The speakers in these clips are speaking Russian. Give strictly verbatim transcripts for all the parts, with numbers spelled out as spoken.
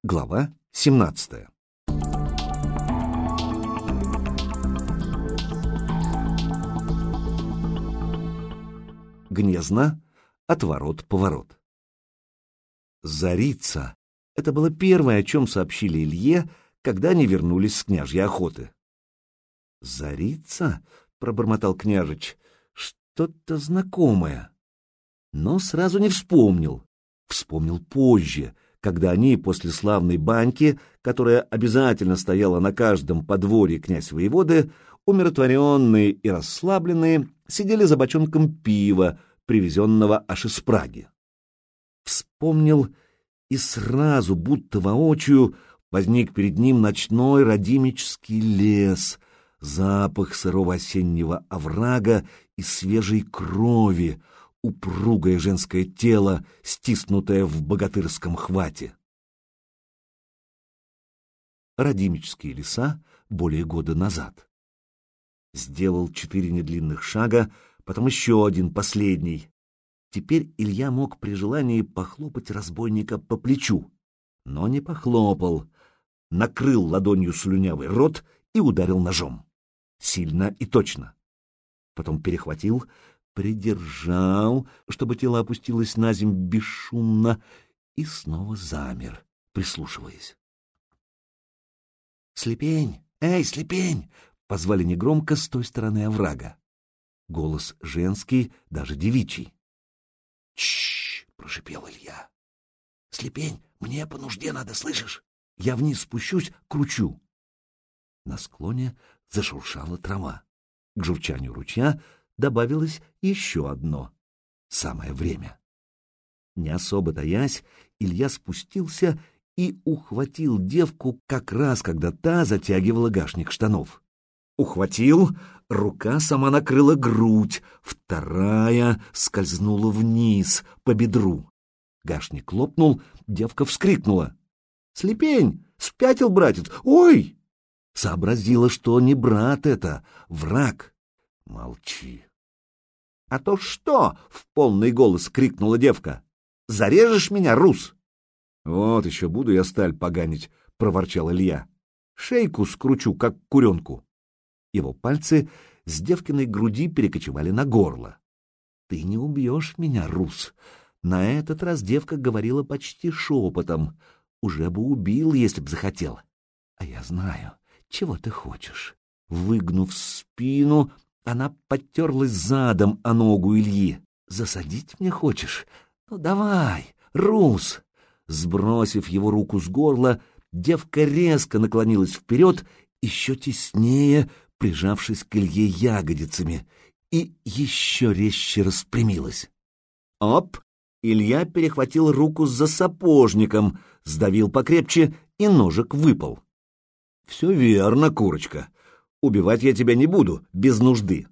Глава семнадцатая. Гнезно. Отворот-поворот. Зарица. Это было первое, о чем сообщили Илье, когда они вернулись с княжьей охоты. «Зарица?» — пробормотал княжич. «Что-то знакомое». Но сразу не вспомнил. Вспомнил позже, когда они после славной баньки, которая обязательно стояла на каждом подворье князь-воеводы, умиротворенные и расслабленные, сидели за бочонком пива, привезенного аж из Праги. Вспомнил, и сразу, будто воочию, возник перед ним ночной радимический лес, запах сырого осеннего оврага и свежей крови, упругое женское тело, стиснутое в богатырском хвате. Радимические леса более года назад. Сделал четыре недлинных шага, потом еще один, последний. Теперь Илья мог при желании похлопать разбойника по плечу, но не похлопал, накрыл ладонью слюнявый рот и ударил ножом. Сильно и точно. Потом перехватил, придержал, чтобы тело опустилось на земь бесшумно, и снова замер, прислушиваясь. «Слепень! Эй, слепень!» — позвали негромко с той стороны оврага. Голос женский, даже девичий. «Чш!» — прошипел Илья. «Слепень, мне по нужде надо, слышишь? Я вниз спущусь, кручу». На склоне зашуршала трава. К журчанию ручья добавилось еще одно. Самое время. Не особо таясь, Илья спустился и ухватил девку как раз, когда та затягивала гашник штанов. Ухватил, рука сама накрыла грудь, вторая скользнула вниз, по бедру. Гашник лопнул, девка вскрикнула. «Слепень! Спятил, братец! Ой!» Сообразила, что не брат это, враг. «Молчи!» «А то что?» — в полный голос крикнула девка. «Зарежешь меня, рус?» «Вот еще буду я сталь поганить», — проворчал Илья. «Шейку скручу, как куренку». Его пальцы с девкиной груди перекочевали на горло. «Ты не убьешь меня, рус!» На этот раз девка говорила почти шепотом. «Уже бы убил, если б захотел. А я знаю, чего ты хочешь». Выгнув спину, она подтерлась задом о ногу Ильи. «Засадить мне хочешь? Ну давай, рус!» Сбросив его руку с горла, девка резко наклонилась вперед, еще теснее прижавшись к Илье ягодицами, и еще резче распрямилась. Оп! Илья перехватил руку за сапожником, сдавил покрепче, и ножик выпал. «Все верно, курочка. Убивать я тебя не буду, без нужды.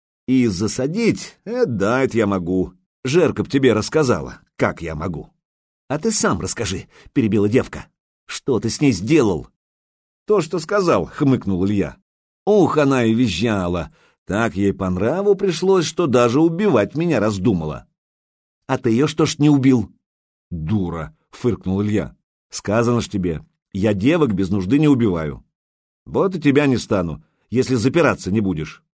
И засадить, э, да, это я могу. Жерка б тебе рассказала, как я могу». «А ты сам расскажи», — перебила девка. «Что ты с ней сделал?» «То, что сказал», — хмыкнул Илья. «Ух, она и визжала. Так ей по нраву пришлось, что даже убивать меня раздумала». «А ты ее что ж не убил?» «Дура», — фыркнул Илья. «Сказано ж тебе, я девок без нужды не убиваю. Вот и тебя не стану, если запираться не будешь».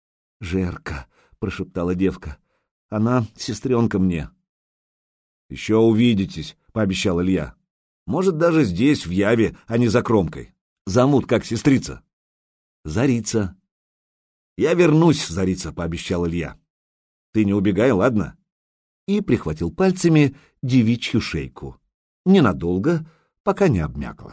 «Жерка», — прошептала девка, — «она сестренка мне». «Еще увидитесь», — пообещал Илья. «Может, даже здесь, в Яве, а не за кромкой. Зовут как сестрица». «Зарица». «Я вернусь, Зарица», — пообещал Илья. «Ты не убегай, ладно?» И прихватил пальцами девичью шейку. Ненадолго, пока не обмякла.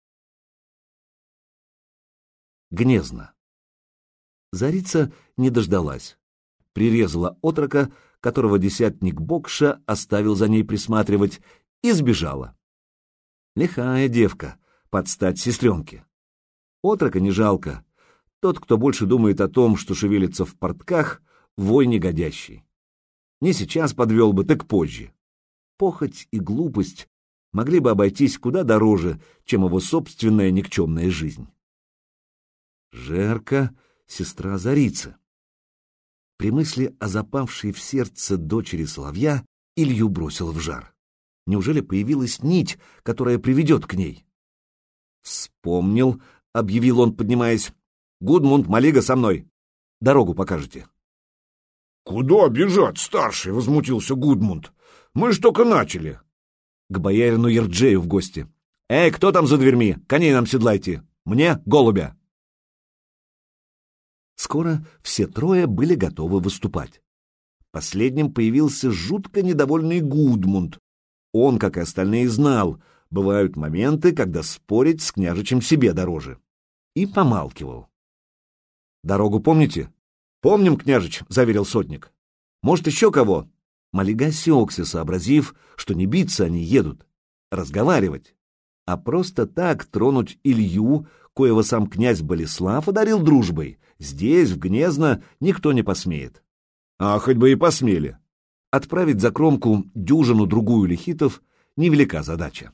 Гнезно. Зарица не дождалась. Прирезала отрока, которого десятник Бокша оставил за ней присматривать, и сбежала. Лихая девка, под стать сестренке. Отрока не жалко. Тот, кто больше думает о том, что шевелится в портках, вой негодящий. Не сейчас подвел бы, так позже. Похоть и глупость могли бы обойтись куда дороже, чем его собственная никчемная жизнь. Жерка — сестра Зарицы. При мысли о запавшей в сердце дочери соловья Илью бросило в жар. Неужели появилась нить, которая приведет к ней? «Вспомнил», — объявил он, поднимаясь. «Гудмунд, Малига со мной. Дорогу покажете». «Куда бежать, старший?» — возмутился Гудмунд. «Мы ж только начали». «К боярину Ерджею в гости. Эй, кто там за дверьми? Коней нам седлайте. Мне голубя». Скоро все трое были готовы выступать. Последним появился жутко недовольный Гудмунд. Он, как и остальные, знал, бывают моменты, когда спорить с княжичем себе дороже. И помалкивал. «Дорогу помните?» «Помним, княжич», — заверил сотник. «Может, еще кого?» Малига осекся, сообразив, что не биться они едут, разговаривать, а просто так тронуть Илью, коего сам князь Болеслав одарил дружбой. Здесь, в Гнезно, никто не посмеет. А хоть бы и посмели. Отправить за кромку дюжину-другую лихитов — невелика задача.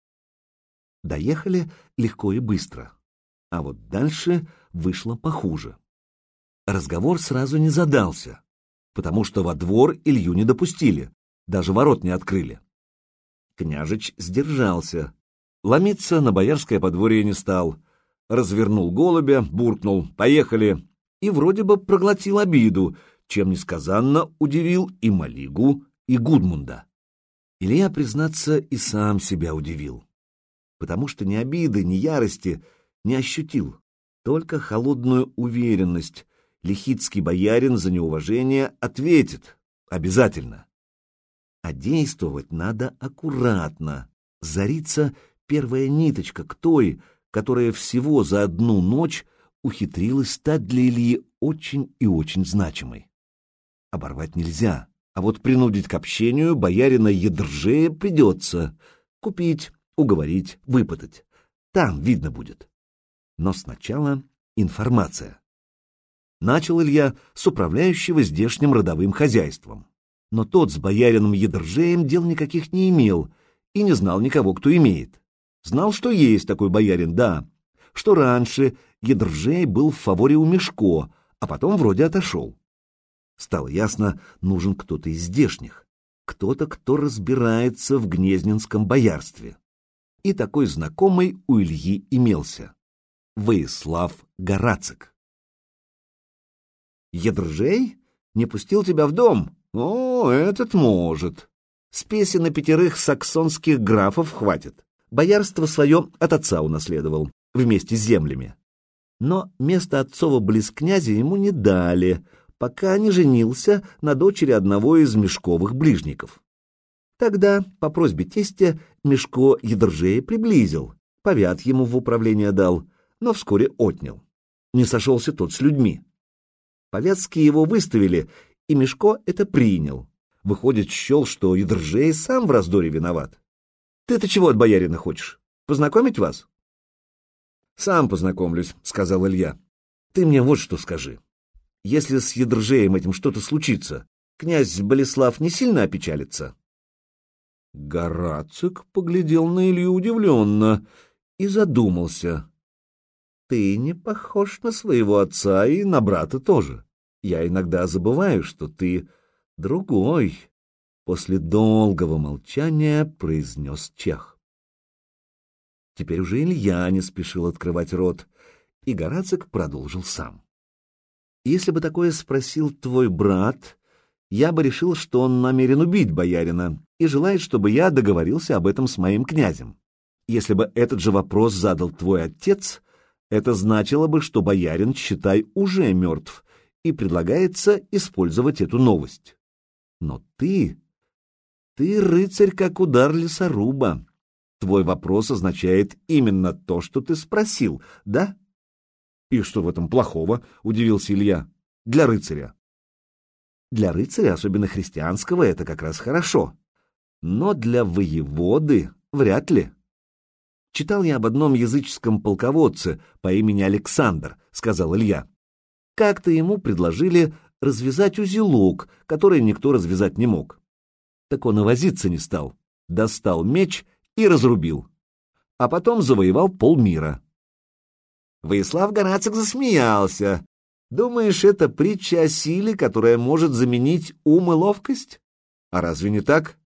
Доехали легко и быстро. А вот дальше вышло похуже. Разговор сразу не задался, потому что во двор Илью не допустили, даже ворот не открыли. Княжич сдержался, ломиться на боярское подворье не стал, развернул голубя, буркнул «поехали» и вроде бы проглотил обиду, чем несказанно удивил и Малигу, и Гудмунда. Илья, признаться, и сам себя удивил, потому что ни обиды, ни ярости не ощутил, только холодную уверенность. Лихитский боярин за неуважение ответит обязательно. А действовать надо аккуратно. Зариться первая ниточка к той, которая всего за одну ночь ухитрилась стать для Ильи очень и очень значимой. Оборвать нельзя, а вот принудить к общению боярина Едржея придется. Купить, уговорить, выпытать. Там видно будет. Но сначала информация. Начал Илья с управляющего здешним родовым хозяйством. Но тот с боярином Едржеем дел никаких не имел и не знал никого, кто имеет. Знал, что есть такой боярин, да, что раньше Едржей был в фаворе у Мешко, а потом вроде отошел. Стало ясно, нужен кто-то из здешних, кто-то, кто разбирается в гнезненском боярстве. И такой знакомый у Ильи имелся — Воислав Горацик. «Едржей? Не пустил тебя в дом? О, этот может. Спеси на пятерых саксонских графов хватит. Боярство свое от отца унаследовал, вместе с землями. Но место отцова близ князя ему не дали, пока не женился на дочери одного из Мешковых ближников. Тогда, по просьбе тестя, Мешко Едржея приблизил, повят ему в управление дал, но вскоре отнял. Не сошелся тот с людьми. Повятские его выставили, и Мешко это принял. Выходит, счел, что Едржей сам в раздоре виноват. Ты-то чего от боярина хочешь? Познакомить вас? Сам познакомлюсь, — сказал Илья. Ты мне вот что скажи. Если с Едржеем этим что-то случится, князь Болеслав не сильно опечалится? Горацик поглядел на Илью удивленно и задумался. Ты не похож на своего отца и на брата тоже. Я иногда забываю, что ты другой. После долгого молчания произнес чех. Теперь уже Илья не спешил открывать рот, и Горацик продолжил сам. Если бы такое спросил твой брат, я бы решил, что он намерен убить боярина и желает, чтобы я договорился об этом с моим князем. Если бы этот же вопрос задал твой отец, это значило бы, что боярин, считай, уже мертв, и предлагается использовать эту новость. Но ты... ты рыцарь, как удар лесоруба. Твой вопрос означает именно то, что ты спросил, да? И что в этом плохого, удивился Илья, для рыцаря? Для рыцаря, особенно христианского, это как раз хорошо. Но для воеводы вряд ли. Читал я об одном языческом полководце по имени Александр, сказал Илья. Как-то ему предложили развязать узелок, который никто развязать не мог. Так он и возиться не стал. Достал меч и разрубил. А потом завоевал полмира. Воислав Горацик засмеялся. Думаешь, это притча о силе, которая может заменить ум и ловкость? А разве не так?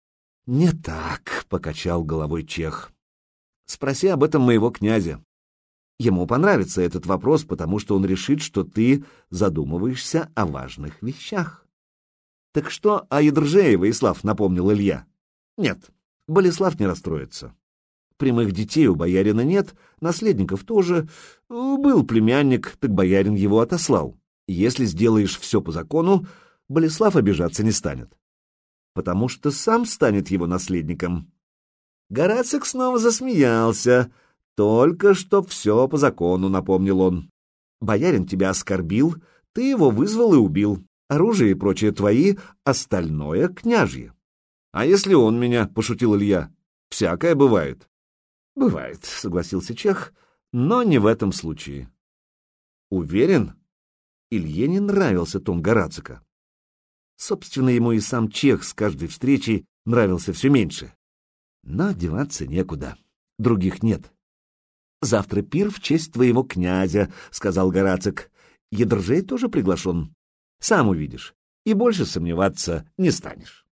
«Не так», — покачал головой чех. «Спроси об этом моего князя. Ему понравится этот вопрос, потому что он решит, что ты задумываешься о важных вещах». «Так что о Ядржее, Воислав?» — напомнил Илья. «Нет, Болеслав не расстроится. Прямых детей у боярина нет, наследников тоже. Был племянник, так боярин его отослал. Если сделаешь все по закону, Болеслав обижаться не станет, потому что сам станет его наследником». Горацик снова засмеялся. «Только чтоб все по закону», — напомнил он. «Боярин тебя оскорбил, ты его вызвал и убил. Оружие и прочее твои, остальное княжье». «А если он меня?» — пошутил Илья. «Всякое бывает». «Бывает», — согласился чех, — «но не в этом случае». «Уверен?» Илье не нравился тон Горацика. Собственно, ему и сам чех с каждой встречей нравился все меньше. Но деваться некуда, других нет. «Завтра пир в честь твоего князя», — сказал Горацик. «Ядржей тоже приглашен. Сам увидишь, и больше сомневаться не станешь».